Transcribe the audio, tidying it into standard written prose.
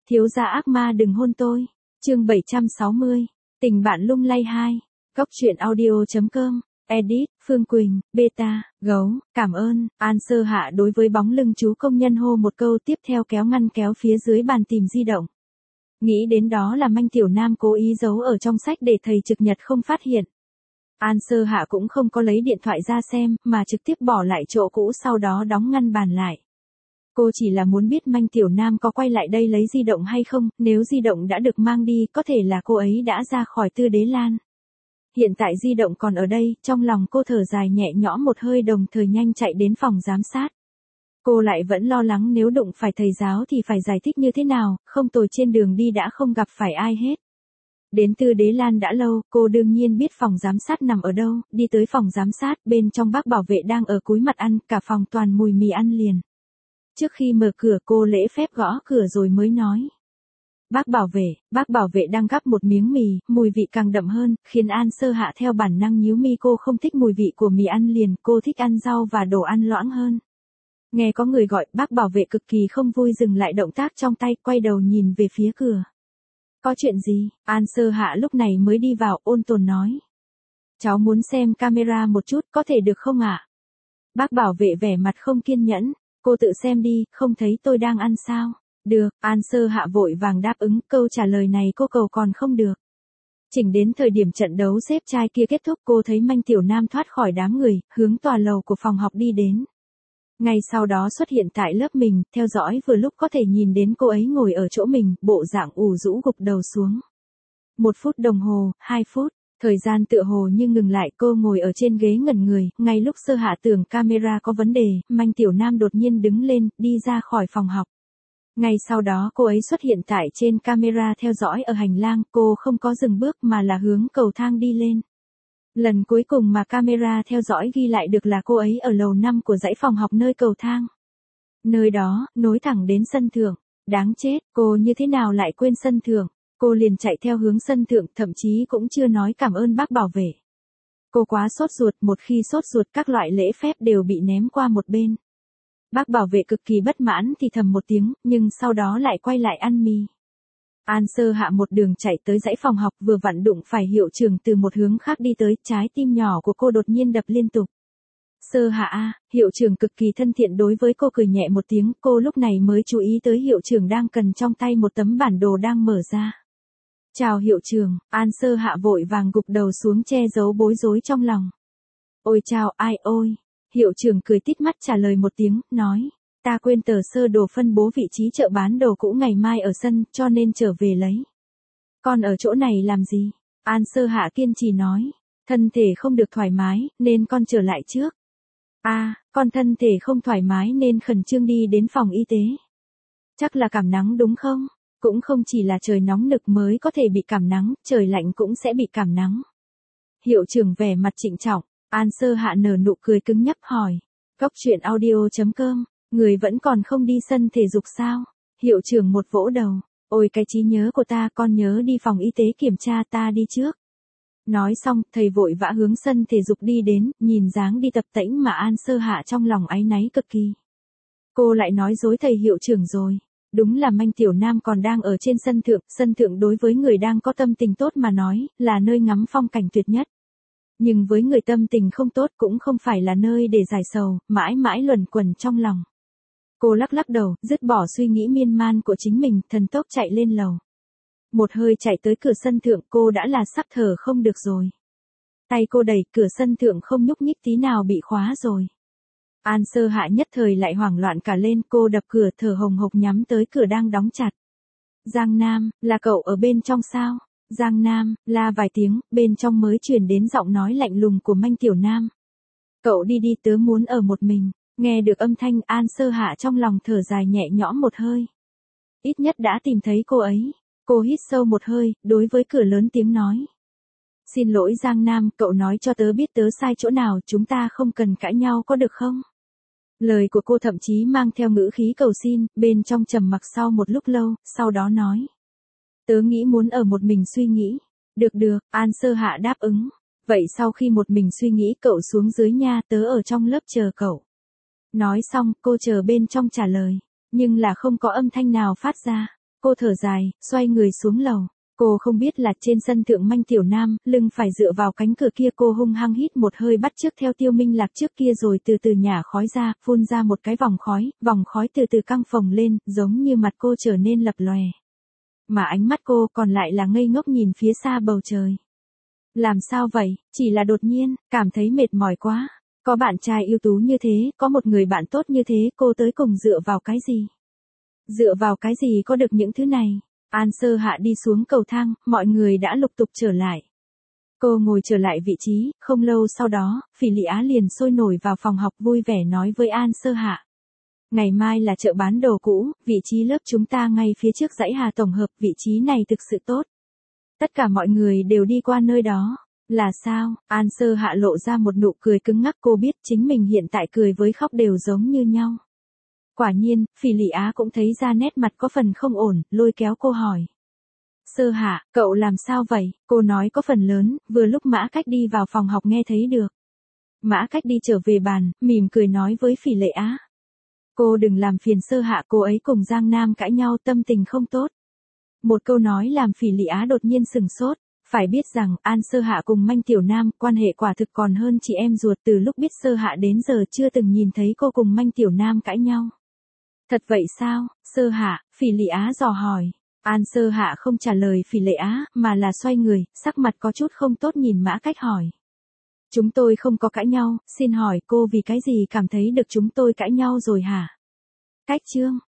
Thiếu gia ác ma đừng hôn tôi. Chương 760. Tình bạn lung lay 2. Góc truyện audio.com. Edit, Phương Quỳnh, Beta, Gấu, cảm ơn. An Sơ Hạ đối với bóng lưng chú công nhân hô một câu, tiếp theo kéo ngăn kéo phía dưới bàn tìm di động. Nghĩ đến đó là Manh Tiểu Nam cố ý giấu ở trong sách để thầy trực nhật không phát hiện. An Sơ Hạ cũng không có lấy điện thoại ra xem, mà trực tiếp bỏ lại chỗ cũ, sau đó đóng ngăn bàn lại. Cô chỉ là muốn biết Manh Tiểu Nam có quay lại đây lấy di động hay không, nếu di động đã được mang đi, có thể là cô ấy đã ra khỏi Tư Đế Lan. Hiện tại di động còn ở đây, trong lòng cô thở dài nhẹ nhõm một hơi, đồng thời nhanh chạy đến phòng giám sát. Cô lại vẫn lo lắng nếu đụng phải thầy giáo thì phải giải thích như thế nào, không tồi, trên đường đi đã không gặp phải ai hết. Đến Tư Đế Lan đã lâu, cô đương nhiên biết phòng giám sát nằm ở đâu, đi tới phòng giám sát, bên trong bác bảo vệ đang ở cúi mặt ăn, cả phòng toàn mùi mì ăn liền. Trước khi mở cửa cô lễ phép gõ cửa rồi mới nói. Bác bảo vệ đang gắp một miếng mì, mùi vị càng đậm hơn, khiến An Sơ Hạ theo bản năng nhíu mi, cô không thích mùi vị của mì ăn liền, cô thích ăn rau và đồ ăn loãng hơn. Nghe có người gọi, bác bảo vệ cực kỳ không vui dừng lại động tác trong tay, quay đầu nhìn về phía cửa. Có chuyện gì? An Sơ Hạ lúc này mới đi vào, ôn tồn nói. Cháu muốn xem camera một chút, có thể được không ạ? Bác bảo vệ vẻ mặt không kiên nhẫn. Cô tự xem đi, không thấy tôi đang ăn sao? Được, An Sơ Hạ vội vàng đáp ứng, câu trả lời này cô cầu còn không được. Chỉnh đến thời điểm trận đấu xếp trai kia kết thúc, cô thấy Manh Tiểu Nam thoát khỏi đám người, hướng tòa lầu của phòng học đi đến. Ngay sau đó xuất hiện tại lớp mình, theo dõi vừa lúc có thể nhìn đến cô ấy ngồi ở chỗ mình, bộ dạng ủ rũ gục đầu xuống. 1 phút đồng hồ, 2 phút. Thời gian tựa hồ như ngừng lại, cô ngồi ở trên ghế ngẩn người, ngay lúc Sơ Hạ tưởng camera có vấn đề, Manh Tiểu Nam đột nhiên đứng lên, đi ra khỏi phòng học. Ngay sau đó cô ấy xuất hiện tại trên camera theo dõi ở hành lang, cô không có dừng bước mà là hướng cầu thang đi lên. Lần cuối cùng mà camera theo dõi ghi lại được là cô ấy ở lầu 5 của dãy phòng học nơi cầu thang. Nơi đó, nối thẳng đến sân thượng. Đáng chết, cô như thế nào lại quên sân thượng? Cô liền chạy theo hướng sân thượng, thậm chí cũng chưa nói cảm ơn bác bảo vệ. Cô quá sốt ruột, một khi sốt ruột các loại lễ phép đều bị ném qua một bên. Bác bảo vệ cực kỳ bất mãn thì thầm một tiếng, nhưng sau đó lại quay lại ăn mì. An Sơ Hạ một đường chạy tới dãy phòng học, vừa vặn đụng phải hiệu trưởng từ một hướng khác đi tới, trái tim nhỏ của cô đột nhiên đập liên tục. Sơ Hạ a, hiệu trưởng cực kỳ thân thiện đối với cô cười nhẹ một tiếng, cô lúc này mới chú ý tới hiệu trưởng đang cầm trong tay một tấm bản đồ đang mở ra. Chào hiệu trưởng, An Sơ Hạ vội vàng gục đầu xuống che giấu bối rối trong lòng. Ôi chào, ai ôi. Hiệu trưởng cười tít mắt trả lời một tiếng, nói. Ta quên tờ sơ đồ phân bố vị trí chợ bán đồ cũ ngày mai ở sân, cho nên trở về lấy. Con ở chỗ này làm gì? An Sơ Hạ kiên trì nói. Thân thể không được thoải mái, nên con trở lại trước. Con thân thể không thoải mái nên khẩn trương đi đến phòng y tế. Chắc là cảm nắng đúng không? Cũng không chỉ là trời nóng nực mới có thể bị cảm nắng, trời lạnh cũng sẽ bị cảm nắng. Hiệu trưởng vẻ mặt trịnh trọng, An Sơ Hạ nở nụ cười cứng nhắc hỏi. Góc truyện audio.com, người vẫn còn không đi sân thể dục sao? Hiệu trưởng một vỗ đầu, ôi cái trí nhớ của ta, con nhớ đi phòng y tế kiểm tra, ta đi trước. Nói xong, thầy vội vã hướng sân thể dục đi đến, nhìn dáng đi tập tễnh mà An Sơ Hạ trong lòng áy náy cực kỳ. Cô lại nói dối thầy hiệu trưởng rồi. Đúng là Manh Tiểu Nam còn đang ở trên sân thượng đối với người đang có tâm tình tốt mà nói, là nơi ngắm phong cảnh tuyệt nhất. Nhưng với người tâm tình không tốt cũng không phải là nơi để giải sầu, mãi mãi luẩn quẩn trong lòng. Cô lắc lắc đầu, dứt bỏ suy nghĩ miên man của chính mình, thần tốc chạy lên lầu. Một hơi chạy tới cửa sân thượng, cô đã là sắp thở không được rồi. Tay cô đẩy, cửa sân thượng không nhúc nhích tí nào, bị khóa rồi. An Sơ Hạ nhất thời lại hoảng loạn cả lên, cô đập cửa thở hồng hộc nhắm tới cửa đang đóng chặt. Giang Nam, là cậu ở bên trong sao? Giang Nam, la vài tiếng, bên trong mới truyền đến giọng nói lạnh lùng của Manh Tiểu Nam. Cậu đi đi, tớ muốn ở một mình. Nghe được âm thanh, An Sơ Hạ trong lòng thở dài nhẹ nhõm một hơi. Ít nhất đã tìm thấy cô ấy. Cô hít sâu một hơi, đối với cửa lớn tiếng nói. Xin lỗi Giang Nam, cậu nói cho tớ biết tớ sai chỗ nào, chúng ta không cần cãi nhau có được không? Lời của cô thậm chí mang theo ngữ khí cầu xin, bên trong trầm mặc sau một lúc lâu, sau đó nói. Tớ nghĩ muốn ở một mình suy nghĩ. Được, An Sơ Hạ đáp ứng. Vậy sau khi một mình suy nghĩ, cậu xuống dưới nha, tớ ở trong lớp chờ cậu. Nói xong, cô chờ bên trong trả lời. Nhưng là không có âm thanh nào phát ra. Cô thở dài, xoay người xuống lầu. Cô không biết là trên sân thượng Manh Tiểu Nam, lưng phải dựa vào cánh cửa kia, cô hung hăng hít một hơi bắt chước theo Tiêu Minh Lạc trước kia rồi từ từ nhả khói ra, phun ra một cái vòng khói từ từ căng phồng lên, giống như mặt cô trở nên lập lòe. Mà ánh mắt cô còn lại là ngây ngốc nhìn phía xa bầu trời. Làm sao vậy, chỉ là đột nhiên, cảm thấy mệt mỏi quá. Có bạn trai ưu tú như thế, có một người bạn tốt như thế, cô tới cùng dựa vào cái gì? Dựa vào cái gì có được những thứ này? An Sơ Hạ đi xuống cầu thang, mọi người đã lục tục trở lại. Cô ngồi trở lại vị trí, không lâu sau đó, Phỉ Lị Á liền sôi nổi vào phòng học vui vẻ nói với An Sơ Hạ. Ngày mai là chợ bán đồ cũ, vị trí lớp chúng ta ngay phía trước dãy Hà tổng hợp, vị trí này thực sự tốt. Tất cả mọi người đều đi qua nơi đó. Là sao? An Sơ Hạ lộ ra một nụ cười cứng ngắc, cô biết chính mình hiện tại cười với khóc đều giống như nhau. Quả nhiên, Phỉ Lị Á cũng thấy ra nét mặt có phần không ổn, lôi kéo cô hỏi. Sơ Hạ, cậu làm sao vậy? Cô nói có phần lớn, vừa lúc Mã Cách đi vào phòng học nghe thấy được. Mã Cách đi trở về bàn, mỉm cười nói với Phỉ Lị Á. Cô đừng làm phiền Sơ Hạ, cô ấy cùng Giang Nam cãi nhau, tâm tình không tốt. Một câu nói làm Phỉ Lị Á đột nhiên sừng sốt. Phải biết rằng, An Sơ Hạ cùng Manh Tiểu Nam, quan hệ quả thực còn hơn chị em ruột, từ lúc biết Sơ Hạ đến giờ chưa từng nhìn thấy cô cùng Manh Tiểu Nam cãi nhau. Thật vậy sao, Sơ Hạ? Phỉ Lị Á dò hỏi. An Sơ Hạ không trả lời Phỉ Lị Á, mà là xoay người, sắc mặt có chút không tốt nhìn Mã Cách hỏi. Chúng tôi không có cãi nhau, xin hỏi cô vì cái gì cảm thấy được chúng tôi cãi nhau rồi hả? Cách Trương,